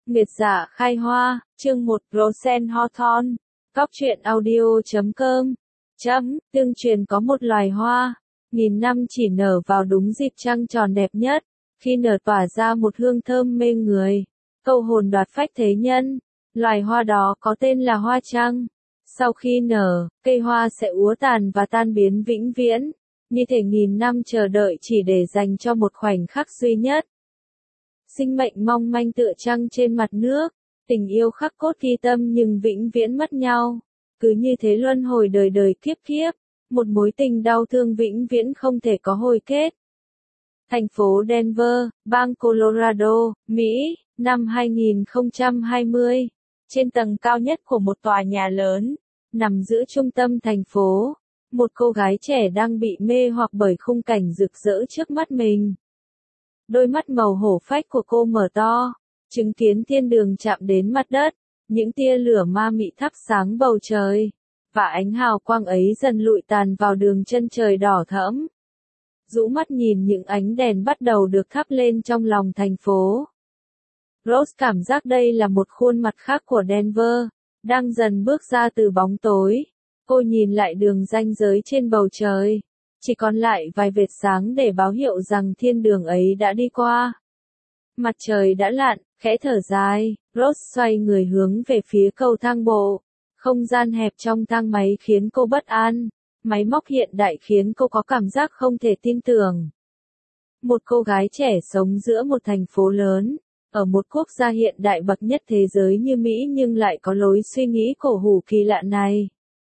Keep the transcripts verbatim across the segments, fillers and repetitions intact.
Nguyệt Dạ khai hoa, chương một Rosen Hawthorne, Cóc truyện audio chấm com. Chấm, tương truyền có một loài hoa, nghìn năm chỉ nở vào đúng dịp trăng tròn đẹp nhất, khi nở tỏa ra một hương thơm mê người, câu hồn đoạt phách thế nhân. Loài hoa đó có tên là hoa trăng. Sau khi nở, cây hoa sẽ úa tàn và tan biến vĩnh viễn, như thể nghìn năm chờ đợi chỉ để dành cho một khoảnh khắc duy nhất. Sinh mệnh mong manh tựa trăng trên mặt nước, tình yêu khắc cốt ghi tâm nhưng vĩnh viễn mất nhau. Cứ như thế luân hồi đời đời kiếp kiếp, một mối tình đau thương vĩnh viễn không thể có hồi kết. Thành phố Denver, bang Colorado, Mỹ, năm hai nghìn không trăm hai mươi. Trên tầng cao nhất của một tòa nhà lớn, nằm giữa trung tâm thành phố, một cô gái trẻ đang bị mê hoặc bởi khung cảnh rực rỡ trước mắt mình. Đôi mắt màu hổ phách của cô mở to, chứng kiến thiên đường chạm đến mặt đất, những tia lửa ma mị thắp sáng bầu trời, và ánh hào quang ấy dần lụi tàn vào đường chân trời đỏ thẫm. Rũ mắt nhìn những ánh đèn bắt đầu được thắp lên trong lòng thành phố. Rose cảm giác đây là một khuôn mặt khác của Denver, đang dần bước ra từ bóng tối. Cô nhìn lại đường ranh giới trên bầu trời, chỉ còn lại vài vệt sáng để báo hiệu rằng thiên đường ấy đã đi qua. Mặt trời đã lặn, khẽ thở dài, Rose xoay người hướng về phía cầu thang bộ. Không gian hẹp trong thang máy khiến cô bất an, máy móc hiện đại khiến cô có cảm giác không thể tin tưởng. Một cô gái trẻ sống giữa một thành phố lớn, ở một quốc gia hiện đại bậc nhất thế giới như Mỹ nhưng lại có lối suy nghĩ cổ hủ kỳ lạ này.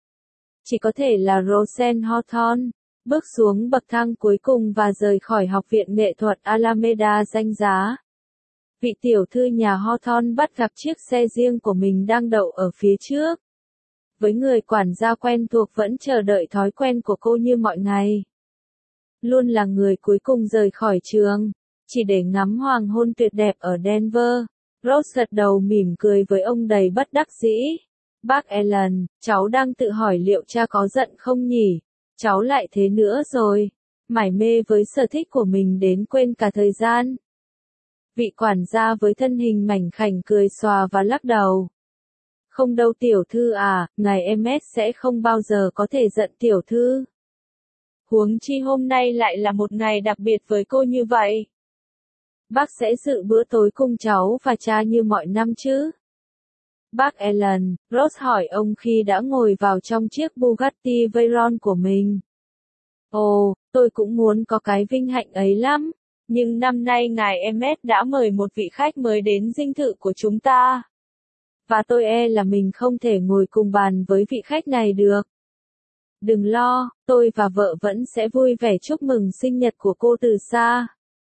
Chỉ có thể là Rosen Hawthorne, bước xuống bậc thang cuối cùng và rời khỏi Học viện Nghệ thuật Alameda danh giá. Vị tiểu thư nhà Hawthorne bắt gặp chiếc xe riêng của mình đang đậu ở phía trước. Với người quản gia quen thuộc vẫn chờ đợi thói quen của cô như mọi ngày. Luôn là người cuối cùng rời khỏi trường, chỉ để ngắm hoàng hôn tuyệt đẹp ở Denver. Rose gật đầu mỉm cười với ông đầy bất đắc dĩ. Bác Allen, cháu đang tự hỏi liệu cha có giận không nhỉ? Cháu lại thế nữa rồi. Mải mê với sở thích của mình đến quên cả thời gian. Vị quản gia với thân hình mảnh khảnh cười xòa và lắc đầu. Không đâu tiểu thư à, ngài em ét sẽ không bao giờ có thể giận tiểu thư. Huống chi hôm nay lại là một ngày đặc biệt với cô như vậy. Bác sẽ dự bữa tối cùng cháu và cha như mọi năm chứ? Bác Allen, Rose hỏi ông khi đã ngồi vào trong chiếc Bugatti Veyron của mình. Ồ, tôi cũng muốn có cái vinh hạnh ấy lắm, nhưng năm nay ngài em ét đã mời một vị khách mới đến dinh thự của chúng ta. Và tôi e là mình không thể ngồi cùng bàn với vị khách này được. Đừng lo, tôi và vợ vẫn sẽ vui vẻ chúc mừng sinh nhật của cô từ xa.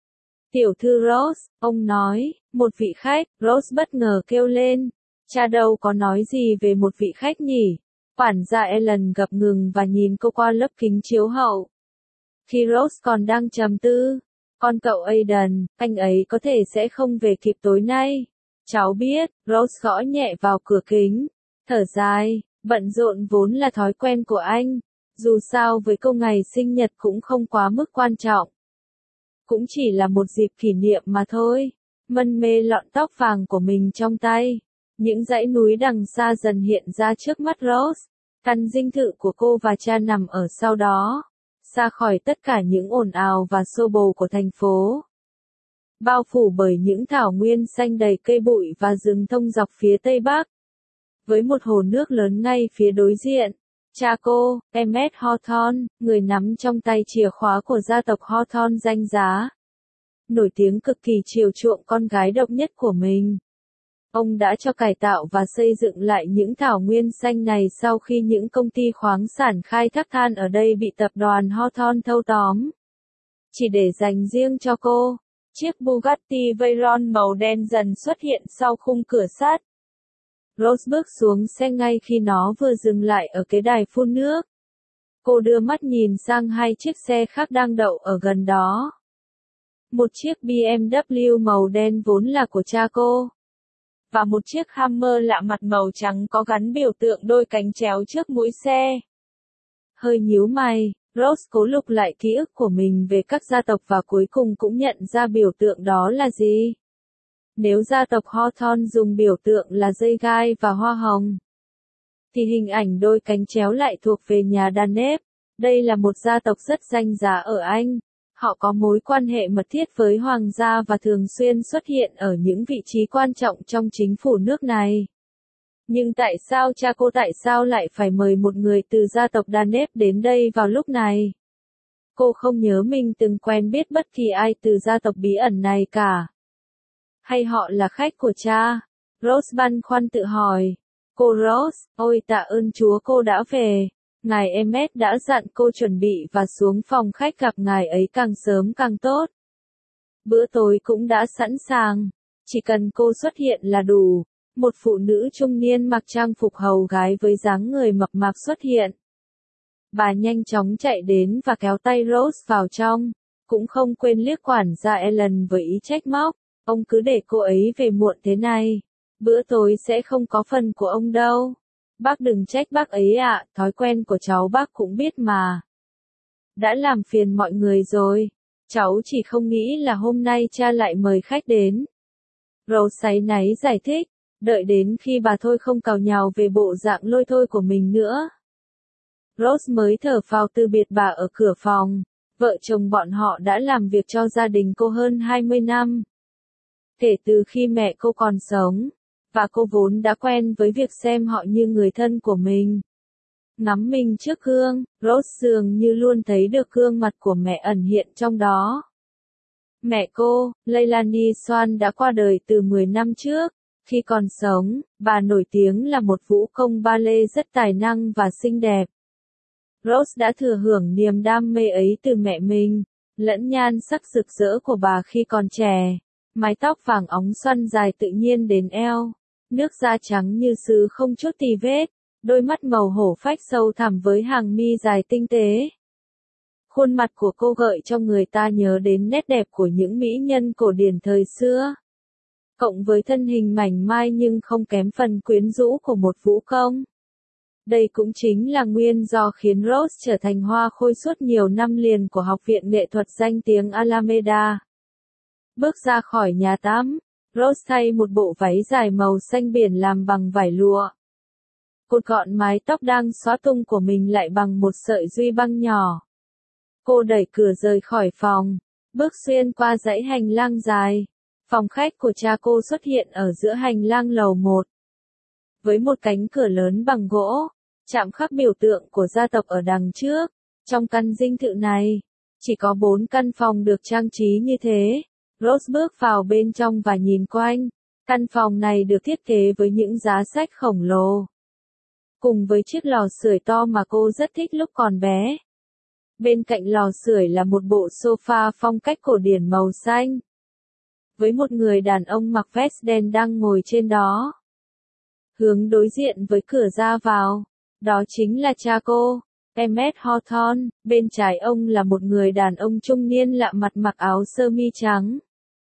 Tiểu thư Rose, ông nói, một vị khách, Rose bất ngờ kêu lên. Cha đâu có nói gì về một vị khách nhỉ? Quản gia Allen ngập ngừng và nhìn cô qua lớp kính chiếu hậu. Khi Rose còn đang trầm tư, con cậu Aiden, anh ấy có thể sẽ không về kịp tối nay. Cháu biết, Rose gõ nhẹ vào cửa kính, thở dài, bận rộn vốn là thói quen của anh. Dù sao với cô ngày sinh nhật cũng không quá mức quan trọng. Cũng chỉ là một dịp kỷ niệm mà thôi. Mân mê lọn tóc vàng của mình trong tay. Những dãy núi đằng xa dần hiện ra trước mắt Rose. Căn dinh thự của cô và cha nằm ở sau đó. Xa khỏi tất cả những ồn ào và xô bồ của thành phố. Bao phủ bởi những thảo nguyên xanh đầy cây bụi và rừng thông dọc phía tây bắc. Với một hồ nước lớn ngay phía đối diện. Cha cô, Emmett Hawthorne, người nắm trong tay chìa khóa của gia tộc Hawthorne danh giá. Nổi tiếng cực kỳ chiều chuộng con gái độc nhất của mình. Ông đã cho cải tạo và xây dựng lại những thảo nguyên xanh này sau khi những công ty khoáng sản khai thác than ở đây bị tập đoàn Hawthorne thâu tóm. Chỉ để dành riêng cho cô, chiếc Bugatti Veyron màu đen dần xuất hiện sau khung cửa sắt. Rose bước xuống xe ngay khi nó vừa dừng lại ở cái đài phun nước. Cô đưa mắt nhìn sang hai chiếc xe khác đang đậu ở gần đó. Một chiếc bê em vê màu đen vốn là của cha cô. Và một chiếc Hummer lạ mặt màu trắng có gắn biểu tượng đôi cánh chéo trước mũi xe. Hơi nhíu mày, Rose cố lục lại ký ức của mình về các gia tộc và cuối cùng cũng nhận ra biểu tượng đó là gì. Nếu gia tộc Hawthorne dùng biểu tượng là dây gai và hoa hồng, thì hình ảnh đôi cánh chéo lại thuộc về nhà Daneb. Đây là một gia tộc rất danh giá ở Anh. Họ có mối quan hệ mật thiết với hoàng gia và thường xuyên xuất hiện ở những vị trí quan trọng trong chính phủ nước này. Nhưng tại sao cha cô tại sao lại phải mời một người từ gia tộc Daneb đến đây vào lúc này? Cô không nhớ mình từng quen biết bất kỳ ai từ gia tộc bí ẩn này cả. Hay họ là khách của cha? Rose băn khoăn tự hỏi. Cô Rose, ôi tạ ơn Chúa cô đã về. Ngài Emmet đã dặn cô chuẩn bị và xuống phòng khách gặp ngài ấy càng sớm càng tốt. Bữa tối cũng đã sẵn sàng. Chỉ cần cô xuất hiện là đủ. Một phụ nữ trung niên mặc trang phục hầu gái với dáng người mập mạp xuất hiện. Bà nhanh chóng chạy đến và kéo tay Rose vào trong. Cũng không quên liếc quản gia Ellen với ý trách móc. Ông cứ để cô ấy về muộn thế này. Bữa tối sẽ không có phần của ông đâu. Bác đừng trách bác ấy ạ, thói quen của cháu bác cũng biết mà. Đã làm phiền mọi người rồi. Cháu chỉ không nghĩ là hôm nay cha lại mời khách đến. Rose áy náy giải thích, đợi đến khi bà thôi không càu nhàu về bộ dạng lôi thôi của mình nữa. Rose mới thở phào từ biệt bà ở cửa phòng. Vợ chồng bọn họ đã làm việc cho gia đình cô hơn hai mươi năm. Kể từ khi mẹ cô còn sống. Và cô vốn đã quen với việc xem họ như người thân của mình. Ngắm mình trước gương, Rose dường như luôn thấy được gương mặt của mẹ ẩn hiện trong đó. Mẹ cô, Leilani Swan đã qua đời từ mười năm trước. Khi còn sống, bà nổi tiếng là một vũ công ballet rất tài năng và xinh đẹp. Rose đã thừa hưởng niềm đam mê ấy từ mẹ mình, lẫn nhan sắc rực rỡ của bà khi còn trẻ. Mái tóc vàng óng xoăn dài tự nhiên đến eo. Nước da trắng như sứ không chút tì vết, đôi mắt màu hổ phách sâu thẳm với hàng mi dài tinh tế. Khuôn mặt của cô gợi cho người ta nhớ đến nét đẹp của những mỹ nhân cổ điển thời xưa. Cộng với thân hình mảnh mai nhưng không kém phần quyến rũ của một vũ công. Đây cũng chính là nguyên do khiến Rose trở thành hoa khôi suốt nhiều năm liền của Học viện Nghệ thuật danh tiếng Alameda. Bước ra khỏi nhà tắm, Rose thay một bộ váy dài màu xanh biển làm bằng vải lụa. Cột gọn mái tóc đang xóa tung của mình lại bằng một sợi duy băng nhỏ. Cô đẩy cửa rời khỏi phòng, bước xuyên qua dãy hành lang dài. Phòng khách của cha cô xuất hiện ở giữa hành lang lầu một. Với một cánh cửa lớn bằng gỗ, chạm khắc biểu tượng của gia tộc ở đằng trước. Trong căn dinh thự này, chỉ có bốn căn phòng được trang trí như thế. Rose bước vào bên trong và nhìn quanh. Căn phòng này được thiết kế với những giá sách khổng lồ. Cùng với chiếc lò sưởi to mà cô rất thích lúc còn bé. Bên cạnh lò sưởi là một bộ sofa phong cách cổ điển màu xanh. Với một người đàn ông mặc vest đen đang ngồi trên đó. Hướng đối diện với cửa ra vào, đó chính là cha cô, Emmet Hawthorne. Bên trái ông là một người đàn ông trung niên lạ mặt mặc áo sơ mi trắng.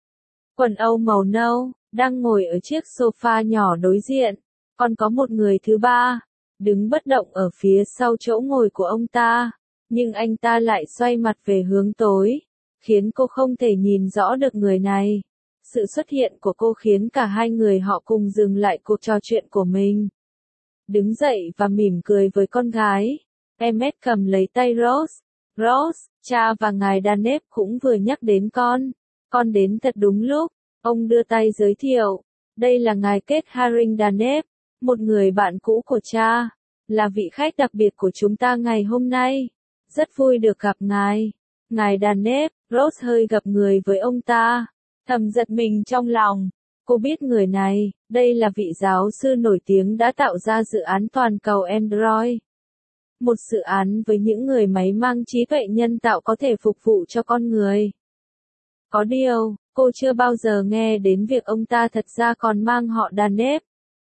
Quần âu màu nâu, đang ngồi ở chiếc sofa nhỏ đối diện. Còn có một người thứ ba, đứng bất động ở phía sau chỗ ngồi của ông ta. Nhưng anh ta lại xoay mặt về hướng tối, khiến cô không thể nhìn rõ được người này. Sự xuất hiện của cô khiến cả hai người họ cùng dừng lại cuộc trò chuyện của mình. Đứng dậy và mỉm cười với con gái. Emmet cầm lấy tay Rose. Rose, cha và ngài Daneb cũng vừa nhắc đến con. Con đến thật đúng lúc. Ông đưa tay giới thiệu. Đây là ngài Kate Haring Daneb, một người bạn cũ của cha. Là vị khách đặc biệt của chúng ta ngày hôm nay. Rất vui được gặp ngài. Ngài Daneb. Rose hơi gập người với ông ta. Thầm giật mình trong lòng. Cô biết người này, đây là vị giáo sư nổi tiếng đã tạo ra dự án toàn cầu Android. Một dự án với những người máy mang trí tuệ nhân tạo có thể phục vụ cho con người. Có điều, cô chưa bao giờ nghe đến việc ông ta thật ra còn mang họ Daneb.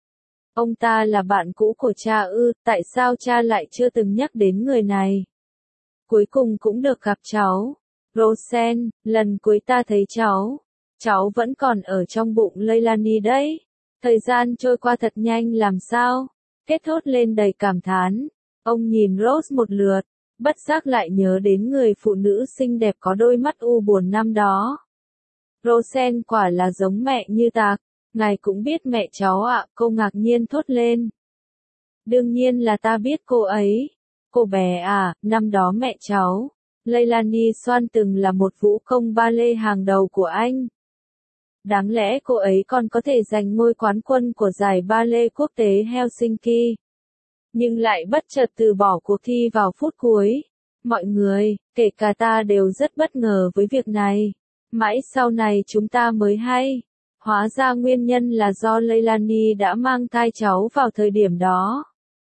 Ông ta là bạn cũ của cha ư, tại sao cha lại chưa từng nhắc đến người này? Cuối cùng cũng được gặp cháu. Rosen, lần cuối ta thấy cháu. Cháu vẫn còn ở trong bụng Leilani đấy. Thời gian trôi qua thật nhanh làm sao? Kết thốt lên đầy cảm thán. Ông nhìn Rose một lượt, bất giác lại nhớ đến người phụ nữ xinh đẹp có đôi mắt u buồn năm đó. Rosen quả là giống mẹ như tạc. Ngài cũng biết mẹ cháu ạ, cô ngạc nhiên thốt lên. Đương nhiên là ta biết cô ấy. Cô bé à, năm đó mẹ cháu, Leilani Swan từng là một vũ công ballet hàng đầu của Anh. Đáng lẽ cô ấy còn có thể giành ngôi quán quân của giải ballet quốc tế Helsinki. Nhưng lại bất chợt từ bỏ cuộc thi vào phút cuối. Mọi người, kể cả ta đều rất bất ngờ với việc này. Mãi sau này chúng ta mới hay. Hóa ra nguyên nhân là do Leilani đã mang thai cháu vào thời điểm đó.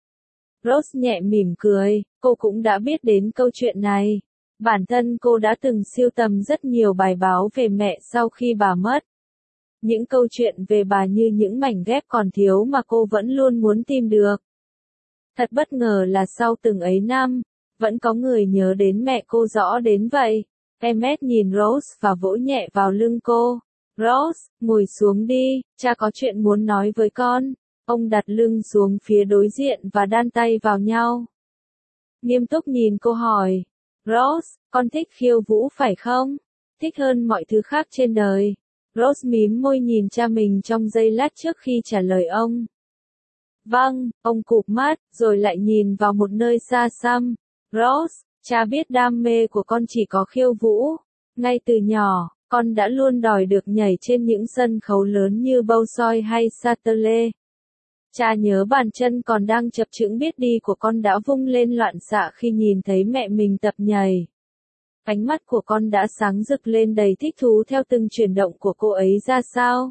Rose nhẹ mỉm cười, cô cũng đã biết đến câu chuyện này. Bản thân cô đã từng sưu tầm rất nhiều bài báo về mẹ sau khi bà mất. Những câu chuyện về bà như những mảnh ghép còn thiếu mà cô vẫn luôn muốn tìm được. Thật bất ngờ là sau từng ấy năm, vẫn có người nhớ đến mẹ cô rõ đến vậy. Emmet nhìn Rose và vỗ nhẹ vào lưng cô. Rose, ngồi xuống đi, cha có chuyện muốn nói với con. Ông đặt lưng xuống phía đối diện và đan tay vào nhau. Nghiêm túc nhìn cô hỏi. Rose, con thích khiêu vũ phải không? Thích hơn mọi thứ khác trên đời. Rose mím môi nhìn cha mình trong giây lát trước khi trả lời ông. Vâng, ông cụp mắt, rồi lại nhìn vào một nơi xa xăm. Rose, cha biết đam mê của con chỉ có khiêu vũ. Ngay từ nhỏ, con đã luôn đòi được nhảy trên những sân khấu lớn như Bolshoi hay Châtelet. Cha nhớ bàn chân còn đang chập chững biết đi của con đã vung lên loạn xạ khi nhìn thấy mẹ mình tập nhảy. Ánh mắt của con đã sáng rực lên đầy thích thú theo từng chuyển động của cô ấy ra sao.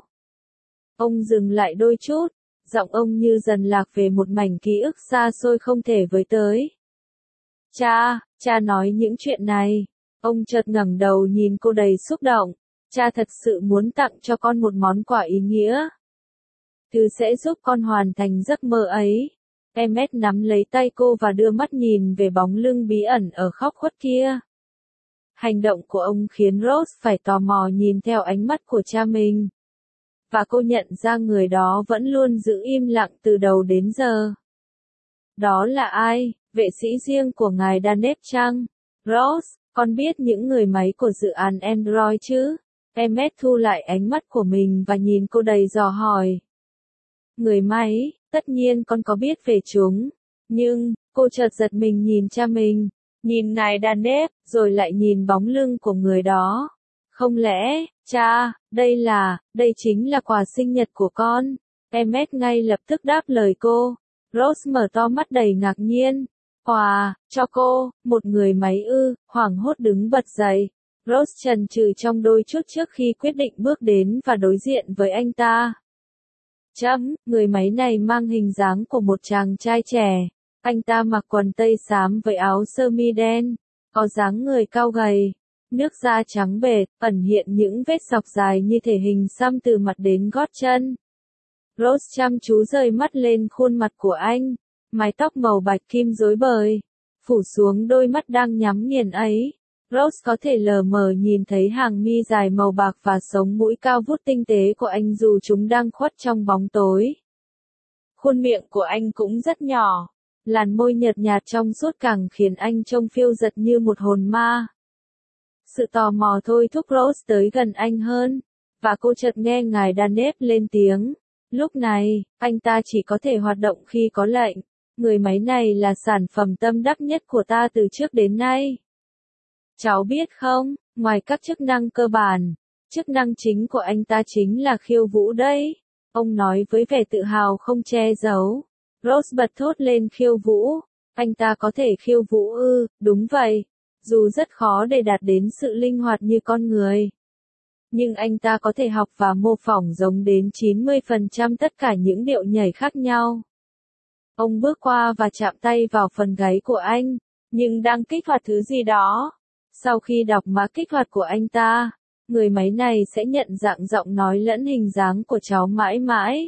Ông dừng lại đôi chút, giọng ông như dần lạc về một mảnh ký ức xa xôi không thể với tới. Cha, cha nói những chuyện này. Ông chợt ngẩng đầu nhìn cô đầy xúc động. Cha thật sự muốn tặng cho con một món quà ý nghĩa. Thứ sẽ giúp con hoàn thành giấc mơ ấy. Emmet nắm lấy tay cô và đưa mắt nhìn về bóng lưng bí ẩn ở góc khuất kia. Hành động của ông khiến Rose phải tò mò nhìn theo ánh mắt của cha mình. Và cô nhận ra người đó vẫn luôn giữ im lặng từ đầu đến giờ. Đó là ai? Vệ sĩ riêng của ngài Danep chăng? Rose, con biết những người máy của dự án Android chứ? Emmet thu lại ánh mắt của mình và nhìn cô đầy dò hỏi. Người máy, tất nhiên con có biết về chúng. Nhưng, cô chợt giật mình nhìn cha mình, nhìn ngài Danep, rồi lại nhìn bóng lưng của người đó. Không lẽ, cha, đây là, đây chính là quà sinh nhật của con? Emmet ngay lập tức đáp lời cô. Rose mở to mắt đầy ngạc nhiên. Quà, cho cô, một người máy ư, hoảng hốt đứng bật dậy. Rose chần chừ trong đôi chút trước khi quyết định bước đến và đối diện với anh ta. Chấm, người máy này mang hình dáng của một chàng trai trẻ. Anh ta mặc quần tây xám với áo sơ mi đen, có dáng người cao gầy, nước da trắng bệt, ẩn hiện những vết sọc dài như thể hình xăm từ mặt đến gót chân. Rose chăm chú rời mắt lên khuôn mặt của anh, mái tóc màu bạch kim rối bời, phủ xuống đôi mắt đang nhắm nghiền ấy. Rose có thể lờ mờ nhìn thấy hàng mi dài màu bạc và sống mũi cao vút tinh tế của anh dù chúng đang khuất trong bóng tối. Khuôn miệng của anh cũng rất nhỏ, làn môi nhợt nhạt trong suốt càng khiến anh trông phiêu dật như một hồn ma. Sự tò mò thôi thúc Rose tới gần anh hơn, và cô chợt nghe ngài Danep lên tiếng. Lúc này, anh ta chỉ có thể hoạt động khi có lệnh. Người máy này là sản phẩm tâm đắc nhất của ta từ trước đến nay. Cháu biết không, ngoài các chức năng cơ bản, chức năng chính của anh ta chính là khiêu vũ đấy. Ông nói với vẻ tự hào không che giấu. Rose bật thốt lên khiêu vũ. Anh ta có thể khiêu vũ ư, đúng vậy. Dù rất khó để đạt đến sự linh hoạt như con người. Nhưng anh ta có thể học và mô phỏng giống đến chín mươi phần trăm tất cả những điệu nhảy khác nhau. Ông bước qua và chạm tay vào phần gáy của anh, nhưng đang kích hoạt thứ gì đó. Sau khi đọc mã kích hoạt của anh ta, người máy này sẽ nhận dạng giọng nói lẫn hình dáng của cháu mãi mãi.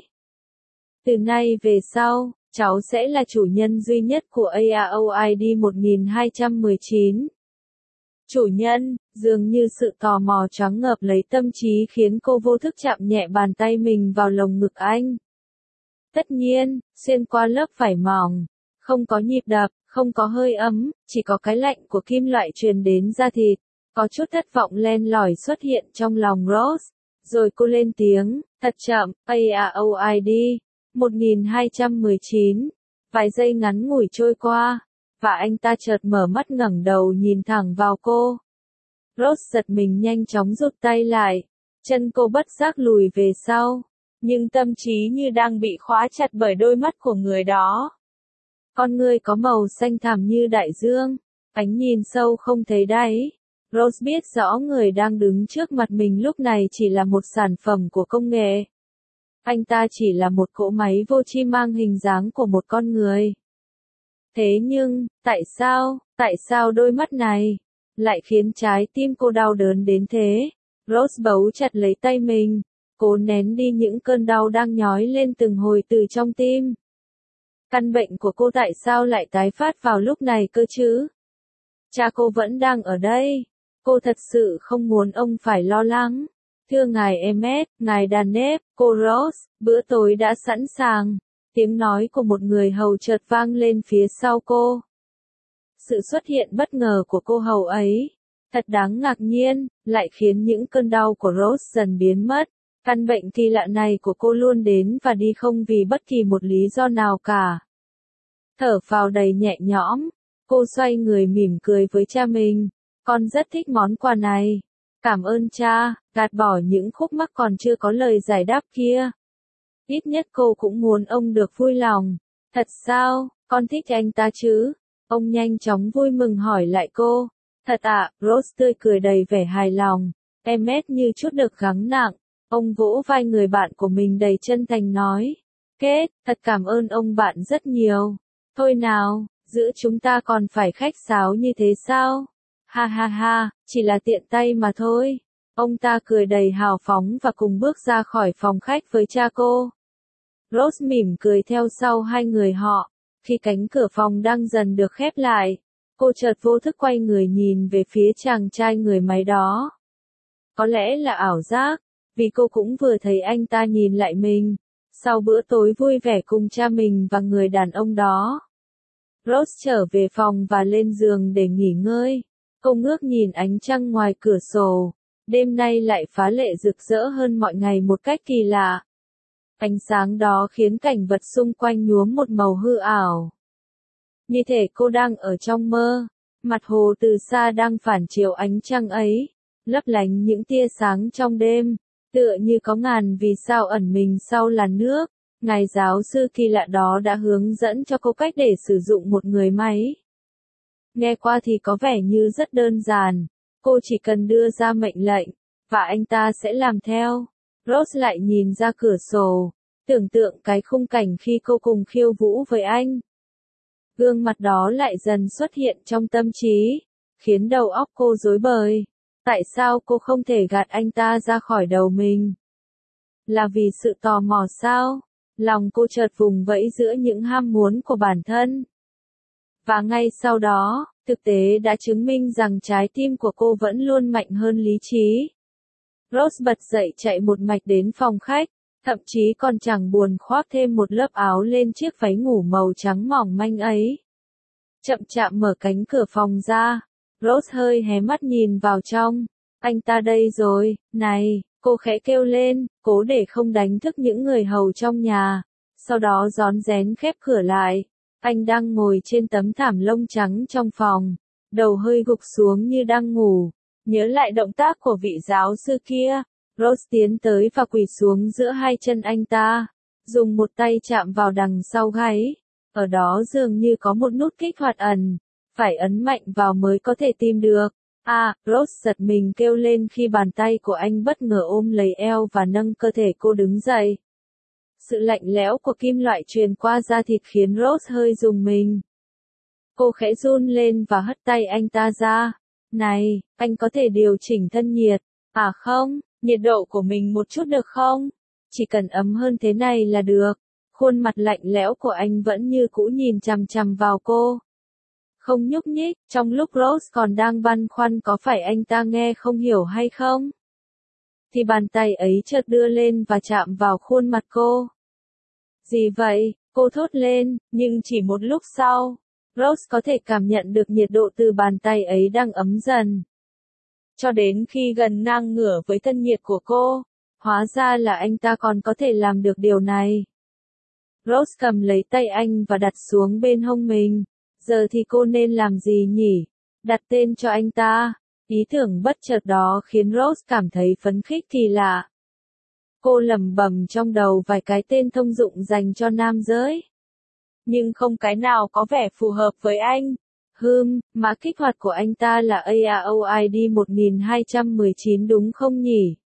Từ nay về sau, cháu sẽ là chủ nhân duy nhất của a r o i d một nghìn hai trăm mười chín. Chủ nhân, dường như sự tò mò choáng ngợp lấy tâm trí khiến cô vô thức chạm nhẹ bàn tay mình vào lồng ngực anh. Tất nhiên, xuyên qua lớp vải mỏng, không có nhịp đập, không có hơi ấm, chỉ có cái lạnh của kim loại truyền đến da thịt. Có chút thất vọng len lỏi xuất hiện trong lòng Rose. Rồi cô lên tiếng, Thật chậm, a o i đê, một nghìn hai trăm mười chín. Vài giây ngắn ngủi trôi qua, và anh ta chợt mở mắt ngẩng đầu nhìn thẳng vào cô. Rose giật mình nhanh chóng rụt tay lại, chân cô bất giác lùi về sau, nhưng tâm trí như đang bị khóa chặt bởi đôi mắt của người đó. Con người có màu xanh thẳm như đại dương, ánh nhìn sâu không thấy đáy. Rose biết rõ người đang đứng trước mặt mình lúc này chỉ là một sản phẩm của công nghệ. Anh ta chỉ là một cỗ máy vô tri mang hình dáng của một con người. Thế nhưng, tại sao, tại sao đôi mắt này lại khiến trái tim cô đau đớn đến thế? Rose bấu chặt lấy tay mình, cố nén đi những cơn đau đang nhói lên từng hồi từ trong tim. Căn bệnh của cô tại sao lại tái phát vào lúc này cơ chứ? Cha cô vẫn đang ở đây. Cô thật sự không muốn ông phải lo lắng. Thưa ngài Emmet, ngài Danep, cô Rose, bữa tối đã sẵn sàng. Tiếng nói của một người hầu chợt vang lên phía sau cô. Sự xuất hiện bất ngờ của cô hầu ấy, thật đáng ngạc nhiên, lại khiến những cơn đau của Rose dần biến mất. Căn bệnh kỳ lạ này của cô luôn đến và đi không vì bất kỳ một lý do nào cả. Thở phào đầy nhẹ nhõm, cô xoay người mỉm cười với cha mình. Con rất thích món quà này. Cảm ơn cha, gạt bỏ những khúc mắc còn chưa có lời giải đáp kia. Ít nhất cô cũng muốn ông được vui lòng. Thật sao, con thích anh ta chứ? Ông nhanh chóng vui mừng hỏi lại cô. Thật ạ, à, Rose tươi cười đầy vẻ hài lòng. Emmet như chút được gắng nặng. Ông vỗ vai người bạn của mình đầy chân thành nói. Kết, thật cảm ơn ông bạn rất nhiều. Thôi nào, giữa chúng ta còn phải khách sáo như thế sao? Ha ha ha, chỉ là tiện tay mà thôi. Ông ta cười đầy hào phóng và cùng bước ra khỏi phòng khách với cha cô. Rose mỉm cười theo sau hai người họ. Khi cánh cửa phòng đang dần được khép lại, cô chợt vô thức quay người nhìn về phía chàng trai người máy đó. Có lẽ là ảo giác, vì cô cũng vừa thấy anh ta nhìn lại mình, sau bữa tối vui vẻ cùng cha mình và người đàn ông đó. Rose trở về phòng và lên giường để nghỉ ngơi. Cô ngước nhìn ánh trăng ngoài cửa sổ. Đêm nay lại phá lệ rực rỡ hơn mọi ngày một cách kỳ lạ. Ánh sáng đó khiến cảnh vật xung quanh nhuốm một màu hư ảo. Như thể cô đang ở trong mơ. Mặt hồ từ xa đang phản chiếu ánh trăng ấy, lấp lánh những tia sáng trong đêm, tựa như có ngàn vì sao ẩn mình sau làn nước. Ngài giáo sư kỳ lạ đó đã hướng dẫn cho cô cách để sử dụng một người máy. Nghe qua thì có vẻ như rất đơn giản, cô chỉ cần đưa ra mệnh lệnh, và anh ta sẽ làm theo. Rose lại nhìn ra cửa sổ, tưởng tượng cái khung cảnh khi cô cùng khiêu vũ với anh. Gương mặt đó lại dần xuất hiện trong tâm trí, khiến đầu óc cô rối bời. Tại sao cô không thể gạt anh ta ra khỏi đầu mình? Là vì sự tò mò sao? Lòng cô chợt vùng vẫy giữa những ham muốn của bản thân. Và ngay sau đó, thực tế đã chứng minh rằng trái tim của cô vẫn luôn mạnh hơn lý trí. Rose bật dậy chạy một mạch đến phòng khách, thậm chí còn chẳng buồn khoác thêm một lớp áo lên chiếc váy ngủ màu trắng mỏng manh ấy. Chậm chạm mở cánh cửa phòng ra, Rose hơi hé mắt nhìn vào trong. Anh ta đây rồi, này, cô khẽ kêu lên, cố để không đánh thức những người hầu trong nhà. Sau đó rón rén khép cửa lại. Anh đang ngồi trên tấm thảm lông trắng trong phòng, đầu hơi gục xuống như đang ngủ. Nhớ lại động tác của vị giáo sư kia, Rose tiến tới và quỳ xuống giữa hai chân anh ta, dùng một tay chạm vào đằng sau gáy. Ở đó dường như có một nút kích hoạt ẩn, phải ấn mạnh vào mới có thể tìm được. À, Rose giật mình kêu lên khi bàn tay của anh bất ngờ ôm lấy eo và nâng cơ thể cô đứng dậy. Sự lạnh lẽo của kim loại truyền qua da thịt khiến Rose hơi rùng mình. Cô khẽ run lên và hất tay anh ta ra. Này, anh có thể điều chỉnh thân nhiệt, à không, nhiệt độ của mình một chút được không? Chỉ cần ấm hơn thế này là được. Khuôn mặt lạnh lẽo của anh vẫn như cũ nhìn chằm chằm vào cô. Không nhúc nhích, trong lúc Rose còn đang băn khoăn có phải anh ta nghe không hiểu hay không, thì bàn tay ấy chợt đưa lên và chạm vào khuôn mặt cô. Gì vậy? Cô thốt lên, nhưng chỉ một lúc sau, Rose có thể cảm nhận được nhiệt độ từ bàn tay ấy đang ấm dần. Cho đến khi gần ngang ngửa với thân nhiệt của cô, Hóa ra là anh ta còn có thể làm được điều này. Rose cầm lấy tay anh và đặt xuống bên hông mình. Giờ thì cô nên làm gì nhỉ? Đặt tên cho anh ta. Ý tưởng bất chợt đó khiến Rose cảm thấy phấn khích kỳ lạ. Cô lẩm bẩm trong đầu vài cái tên thông dụng dành cho nam giới. Nhưng không cái nào có vẻ phù hợp với anh. Hừm, mã kích hoạt của anh ta là a a o i d một hai một chín đúng không nhỉ?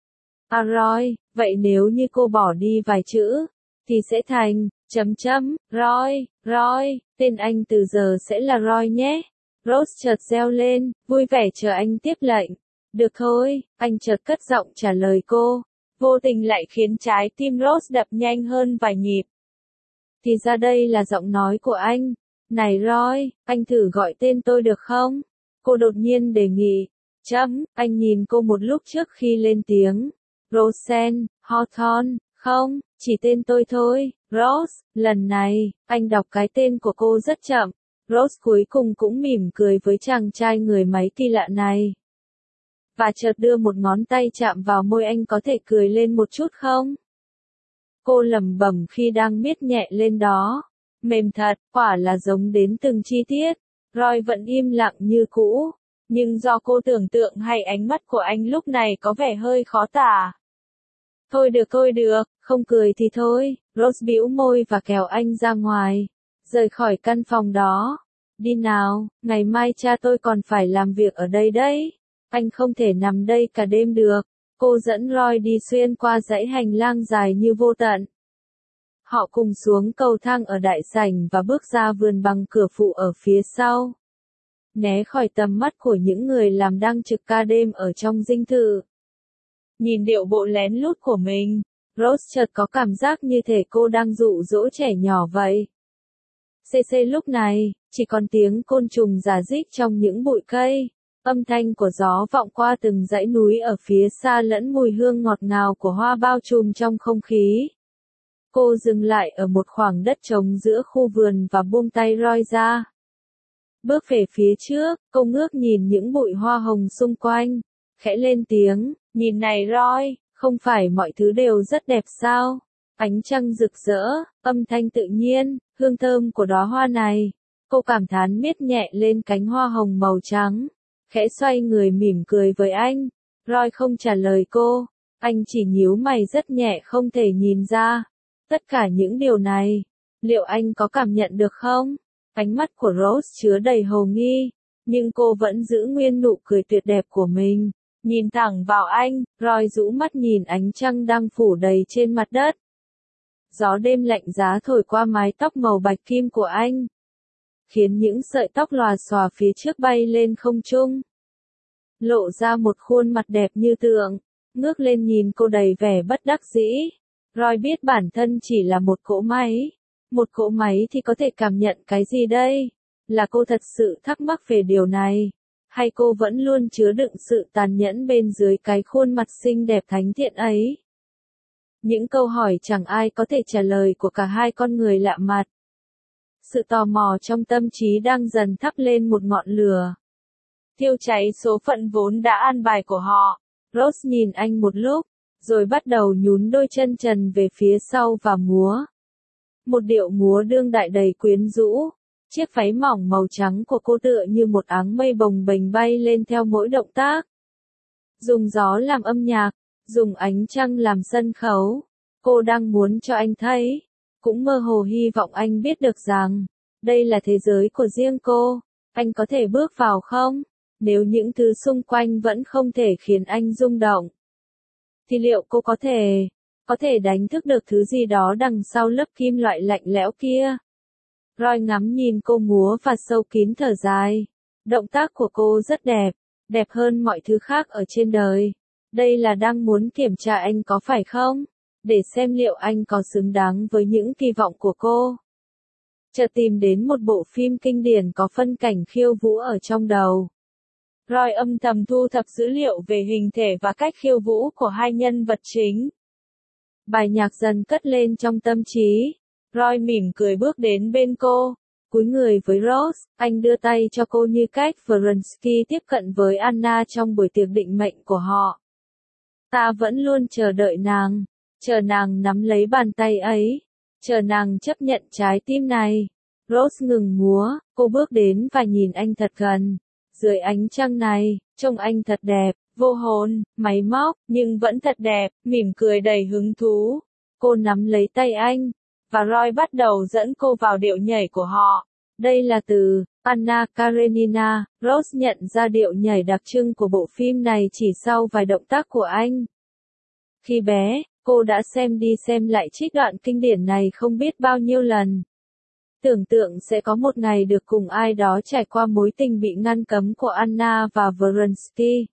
À Roy, vậy nếu như cô bỏ đi vài chữ, thì sẽ thành, chấm chấm, Roy, Roy, tên anh từ giờ sẽ là Roy nhé. Rose chợt reo lên, vui vẻ chờ anh tiếp lệnh. Được thôi, anh chợt cất giọng trả lời cô. Vô tình lại khiến trái tim Rose đập nhanh hơn vài nhịp. Thì ra đây là giọng nói của anh. Này Roy, anh thử gọi tên tôi được không? Cô đột nhiên đề nghị. Chấm, anh nhìn cô một lúc trước khi lên tiếng. Roseanne, Hawthorne, không, chỉ tên tôi thôi, Rose, lần này, anh đọc cái tên của cô rất chậm. Rose cuối cùng cũng mỉm cười với chàng trai người máy kỳ lạ này. Và chợt đưa một ngón tay chạm vào môi anh, có thể cười lên một chút không? Cô lẩm bẩm khi đang miết nhẹ lên đó. Mềm thật, quả là giống đến từng chi tiết. Roy vẫn im lặng như cũ. Nhưng do cô tưởng tượng hay ánh mắt của anh lúc này có vẻ hơi khó tả. Thôi được thôi được, không cười thì thôi. Rose bĩu môi và kéo anh ra ngoài. Rời khỏi căn phòng đó. Đi nào, ngày mai cha tôi còn phải làm việc ở đây đấy. Anh không thể nằm đây cả đêm được. Cô dẫn Roy đi xuyên qua dãy hành lang dài như vô tận. Họ cùng xuống cầu thang ở đại sảnh và bước ra vườn bằng cửa phụ ở phía sau. Né khỏi tầm mắt của những người làm đang trực ca đêm ở trong dinh thự. Nhìn điệu bộ lén lút của mình, Rose chợt có cảm giác như thể cô đang dụ dỗ trẻ nhỏ vậy. Xê xê lúc này, chỉ còn tiếng côn trùng rả rích trong những bụi cây, âm thanh của gió vọng qua từng dãy núi ở phía xa lẫn mùi hương ngọt ngào của hoa bao trùm trong không khí. Cô dừng lại ở một khoảng đất trống giữa khu vườn và buông tay Roy ra. Bước về phía trước, cô ngước nhìn những bụi hoa hồng xung quanh, khẽ lên tiếng, nhìn này Roy, không phải mọi thứ đều rất đẹp sao? Ánh trăng rực rỡ, âm thanh tự nhiên, hương thơm của đóa hoa này. Cô cảm thán miết nhẹ lên cánh hoa hồng màu trắng, khẽ xoay người mỉm cười với anh. Roy không trả lời cô, anh chỉ nhíu mày rất nhẹ, không thể nhìn ra. Tất cả những điều này, liệu anh có cảm nhận được không? Ánh mắt của Rose chứa đầy hồ nghi, nhưng cô vẫn giữ nguyên nụ cười tuyệt đẹp của mình. Nhìn thẳng vào anh, Roy rũ mắt nhìn ánh trăng đang phủ đầy trên mặt đất. Gió đêm lạnh giá thổi qua mái tóc màu bạch kim của anh, khiến những sợi tóc lòa xòa phía trước bay lên không trung. Lộ ra một khuôn mặt đẹp như tượng, ngước lên nhìn cô đầy vẻ bất đắc dĩ. Roy biết bản thân chỉ là một cỗ máy. Một cỗ máy thì có thể cảm nhận cái gì đây? Là cô thật sự thắc mắc về điều này? Hay cô vẫn luôn chứa đựng sự tàn nhẫn bên dưới cái khuôn mặt xinh đẹp thánh thiện ấy? Những câu hỏi chẳng ai có thể trả lời của cả hai con người lạ mặt. Sự tò mò trong tâm trí đang dần thắp lên một ngọn lửa, thiêu cháy số phận vốn đã an bài của họ. Rose nhìn anh một lúc, rồi bắt đầu nhún đôi chân trần về phía sau và múa. Một điệu múa đương đại đầy quyến rũ. Chiếc váy mỏng màu trắng của cô tựa như một áng mây bồng bềnh bay lên theo mỗi động tác. Dùng gió làm âm nhạc, dùng ánh trăng làm sân khấu. Cô đang muốn cho anh thấy, cũng mơ hồ hy vọng anh biết được rằng, đây là thế giới của riêng cô. Anh có thể bước vào không? Nếu những thứ xung quanh vẫn không thể khiến anh rung động, thì liệu cô có thể, có thể đánh thức được thứ gì đó đằng sau lớp kim loại lạnh lẽo kia? Roy ngắm nhìn cô múa và sâu kín thở dài. Động tác của cô rất đẹp, đẹp hơn mọi thứ khác ở trên đời. Đây là đang muốn kiểm tra anh có phải không? Để xem liệu anh có xứng đáng với những kỳ vọng của cô. Chợt tìm đến một bộ phim kinh điển có phân cảnh khiêu vũ ở trong đầu. Roy âm thầm thu thập dữ liệu về hình thể và cách khiêu vũ của hai nhân vật chính. Bài nhạc dần cất lên trong tâm trí. Roy mỉm cười bước đến bên cô, cúi người với Rose, anh đưa tay cho cô như cách Vronsky tiếp cận với Anna trong buổi tiệc định mệnh của họ. Ta vẫn luôn chờ đợi nàng, chờ nàng nắm lấy bàn tay ấy, chờ nàng chấp nhận trái tim này. Rose ngừng múa, cô bước đến và nhìn anh thật gần. Dưới ánh trăng này, trông anh thật đẹp, vô hồn, máy móc, nhưng vẫn thật đẹp, mỉm cười đầy hứng thú. Cô nắm lấy tay anh, và Roy bắt đầu dẫn cô vào điệu nhảy của họ. Đây là từ Anna Karenina. Rose nhận ra điệu nhảy đặc trưng của bộ phim này chỉ sau vài động tác của anh. Khi bé, cô đã xem đi xem lại trích đoạn kinh điển này không biết bao nhiêu lần. Tưởng tượng sẽ có một ngày được cùng ai đó trải qua mối tình bị ngăn cấm của Anna và Vronsky.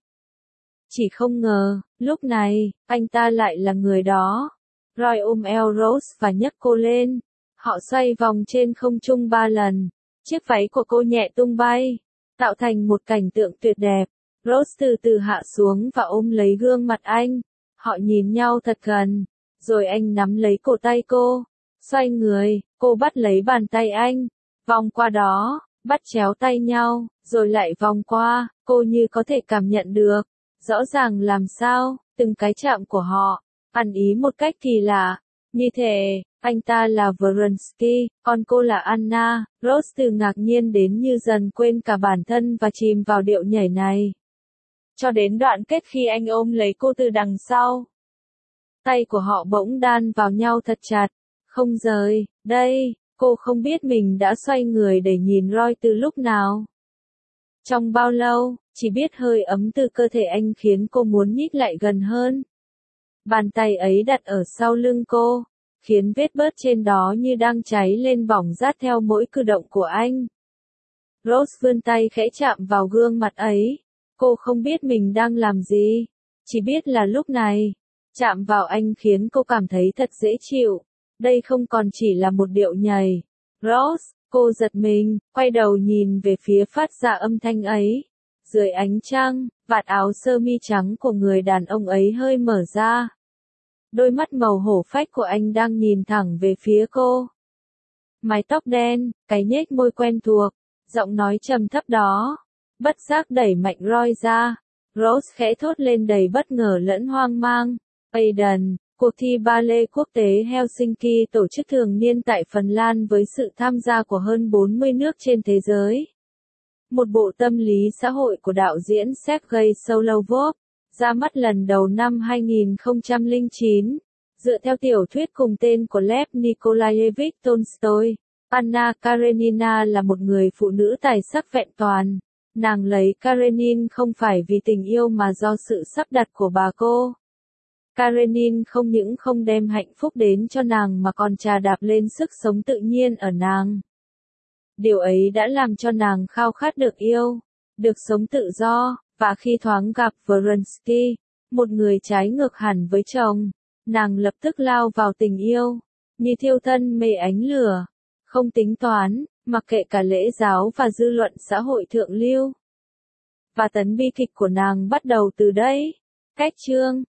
Chỉ không ngờ, lúc này, anh ta lại là người đó. Roy ôm eo Rose và nhấc cô lên. Họ xoay vòng trên không trung ba lần. Chiếc váy của cô nhẹ tung bay, tạo thành một cảnh tượng tuyệt đẹp. Rose từ từ hạ xuống và ôm lấy gương mặt anh. Họ nhìn nhau thật gần, rồi anh nắm lấy cổ tay cô. Xoay người, cô bắt lấy bàn tay anh, vòng qua đó, bắt chéo tay nhau, rồi lại vòng qua, cô như có thể cảm nhận được, rõ ràng làm sao, từng cái chạm của họ, ăn ý một cách kỳ lạ. Như thể, anh ta là Vronsky, còn cô là Anna. Rose từ ngạc nhiên đến như dần quên cả bản thân và chìm vào điệu nhảy này. Cho đến đoạn kết khi anh ôm lấy cô từ đằng sau. Tay của họ bỗng đan vào nhau thật chặt, không rời. Đây, cô không biết mình đã xoay người để nhìn Roy từ lúc nào. Trong bao lâu, chỉ biết hơi ấm từ cơ thể anh khiến cô muốn nhích lại gần hơn. Bàn tay ấy đặt ở sau lưng cô, khiến vết bớt trên đó như đang cháy lên bỏng rát theo mỗi cử động của anh. Rose vươn tay khẽ chạm vào gương mặt ấy. Cô không biết mình đang làm gì, chỉ biết là lúc này, chạm vào anh khiến cô cảm thấy thật dễ chịu. Đây không còn chỉ là một điệu nhảy. Rose, cô giật mình, quay đầu nhìn về phía phát ra âm thanh ấy. Dưới ánh trăng, vạt áo sơ mi trắng của người đàn ông ấy hơi mở ra. Đôi mắt màu hổ phách của anh đang nhìn thẳng về phía cô. Mái tóc đen, cái nhếch môi quen thuộc, giọng nói trầm thấp đó. Bất giác đẩy mạnh Roy ra. Rose khẽ thốt lên đầy bất ngờ lẫn hoang mang. Aiden, cuộc thi ballet quốc tế Helsinki tổ chức thường niên tại Phần Lan với sự tham gia của hơn bốn mươi nước trên thế giới. Một bộ tâm lý xã hội của đạo diễn Sergei Solovov, ra mắt lần đầu năm hai nghìn không trăm lẻ chín, dựa theo tiểu thuyết cùng tên của Lev Nikolaevich Tolstoy. Anna Karenina là một người phụ nữ tài sắc vẹn toàn. Nàng lấy Karenin không phải vì tình yêu mà do sự sắp đặt của bà cô. Karenin không những không đem hạnh phúc đến cho nàng mà còn trà đạp lên sức sống tự nhiên ở nàng. Điều ấy đã làm cho nàng khao khát được yêu, được sống tự do, và khi thoáng gặp Vronsky, một người trái ngược hẳn với chồng, nàng lập tức lao vào tình yêu, như thiêu thân mê ánh lửa, không tính toán, mặc kệ cả lễ giáo và dư luận xã hội thượng lưu. Và tấn bi kịch của nàng bắt đầu từ đây. Cách chương